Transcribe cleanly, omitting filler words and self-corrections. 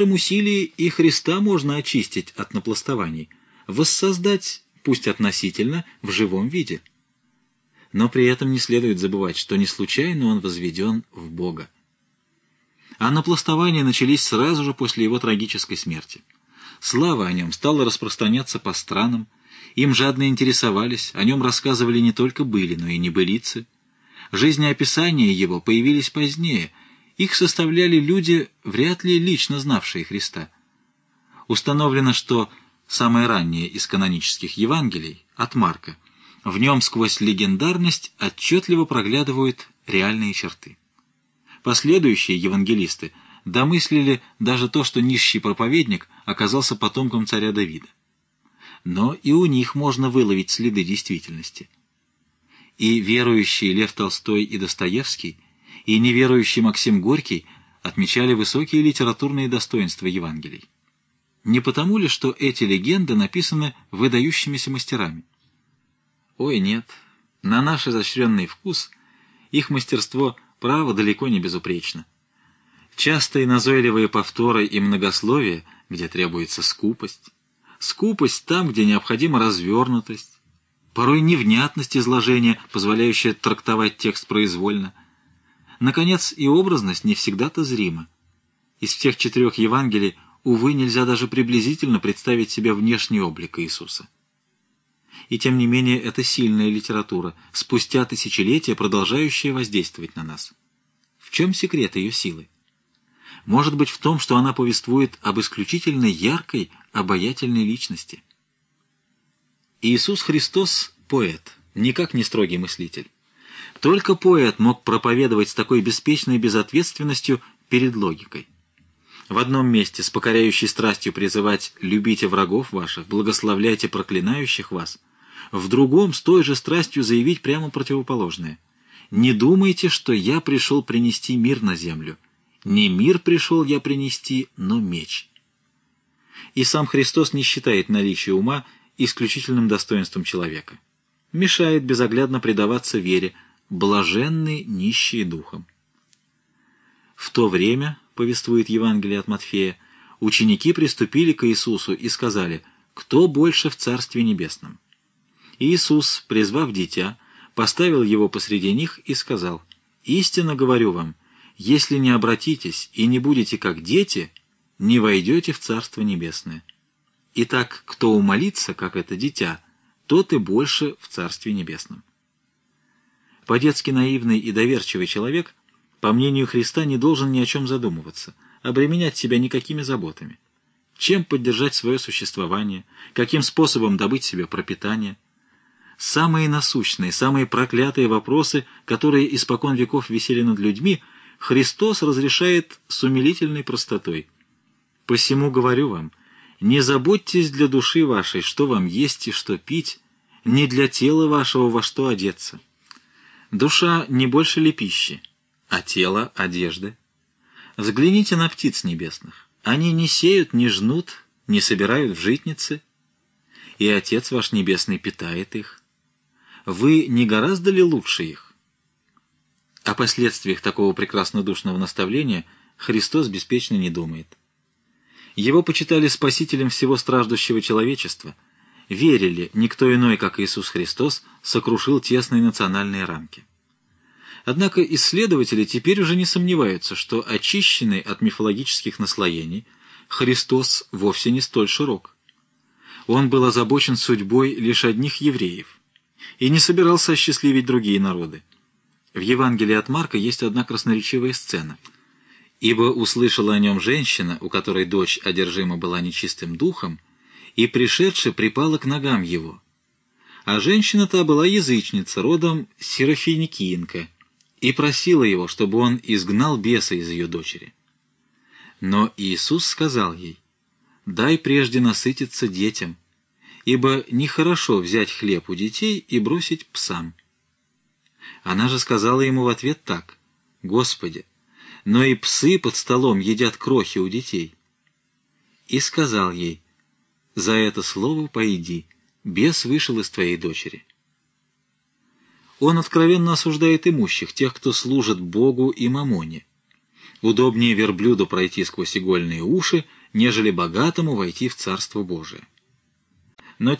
некотором усилии и Христа можно очистить от напластований, воссоздать, пусть относительно, в живом виде. Но при этом не следует забывать, что не случайно он возведен в Бога. А напластования начались сразу же после его трагической смерти. Слава о нем стала распространяться по странам, им жадно интересовались, о нем рассказывали не только были, но и небылицы. Жизнеописания его появились позднее, их составляли люди, вряд ли лично знавшие Христа. Установлено, что самое раннее из канонических Евангелий, от Марка, в нем сквозь легендарность отчетливо проглядывают реальные черты. Последующие евангелисты домыслили даже то, что нищий проповедник оказался потомком царя Давида. Но и у них можно выловить следы действительности. И верующие Лев Толстой и Достоевский, и неверующий Максим Горький отмечали высокие литературные достоинства Евангелий. Не потому ли, что эти легенды написаны выдающимися мастерами? Ой, нет, на наш изощренный вкус их мастерство, право, далеко не безупречно. Частые назойливые повторы и многословие, где требуется скупость. Скупость там, где необходима развернутость. Порой невнятность изложения, позволяющая трактовать текст произвольно. Наконец, и образность не всегда-то зрима. Из всех 4 Евангелий, увы, нельзя даже приблизительно представить себе внешний облик Иисуса. И тем не менее, это сильная литература, спустя тысячелетия продолжающая воздействовать на нас. В чем секрет ее силы? Может быть в том, что она повествует об исключительно яркой, обаятельной личности. Иисус Христос – поэт, никак не строгий мыслитель. Только поэт мог проповедовать с такой беспечной безответственностью перед логикой. В одном месте с покоряющей страстью призывать «любите врагов ваших, благословляйте проклинающих вас», в другом с той же страстью заявить прямо противоположное. «Не думайте, что я пришел принести мир на землю. Не мир пришел я принести, но меч». И сам Христос не считает наличие ума исключительным достоинством человека. Мешает безоглядно предаваться вере, блаженны нищие духом. В то время, повествует Евангелие от Матфея, ученики приступили к Иисусу и сказали: «Кто больше в Царстве Небесном?» Иисус, призвав дитя, поставил его посреди них и сказал: «Истинно говорю вам, если не обратитесь и не будете как дети, не войдете в Царство Небесное. Итак, кто умолится, как это дитя, тот и больше в Царстве Небесном». По-детски наивный и доверчивый человек, по мнению Христа, не должен ни о чем задумываться, обременять себя никакими заботами. Чем поддержать свое существование, каким способом добыть себе пропитание? Самые насущные, самые проклятые вопросы, которые испокон веков висели над людьми, Христос разрешает с умилительной простотой. «Посему говорю вам, не заботьтесь для души вашей, что вам есть и что пить, не для тела вашего, во что одеться. Душа не больше ли пищи, а тело — одежды? Взгляните на птиц небесных. Они не сеют, не жнут, не собирают в житницы, и Отец ваш Небесный питает их. Вы не гораздо ли лучше их?» О последствиях такого прекраснодушного наставления Христос беспечно не думает. Его почитали спасителем всего страждущего человечества, верили, никто иной, как Иисус Христос, сокрушил тесные национальные рамки. Однако исследователи теперь уже не сомневаются, что очищенный от мифологических наслоений Христос вовсе не столь широк. Он был озабочен судьбой лишь одних евреев и не собирался осчастливить другие народы. В Евангелии от Марка есть одна красноречивая сцена. «Ибо услышала о нем женщина, у которой дочь одержима была нечистым духом, и, пришедши, припала к ногам его. А женщина-то была язычница, родом сирофиникиенка, и просила его, чтобы он изгнал беса из ее дочери. Но Иисус сказал ей: дай прежде насытиться детям, ибо нехорошо взять хлеб у детей и бросить псам. Она же сказала ему в ответ так: Господи, но и псы под столом едят крохи у детей. И сказал ей: за это слово пойди, бес вышел из твоей дочери. Он откровенно осуждает имущих, тех, кто служит Богу и мамоне. Удобнее верблюду пройти сквозь игольные уши, нежели богатому войти в Царство Божие.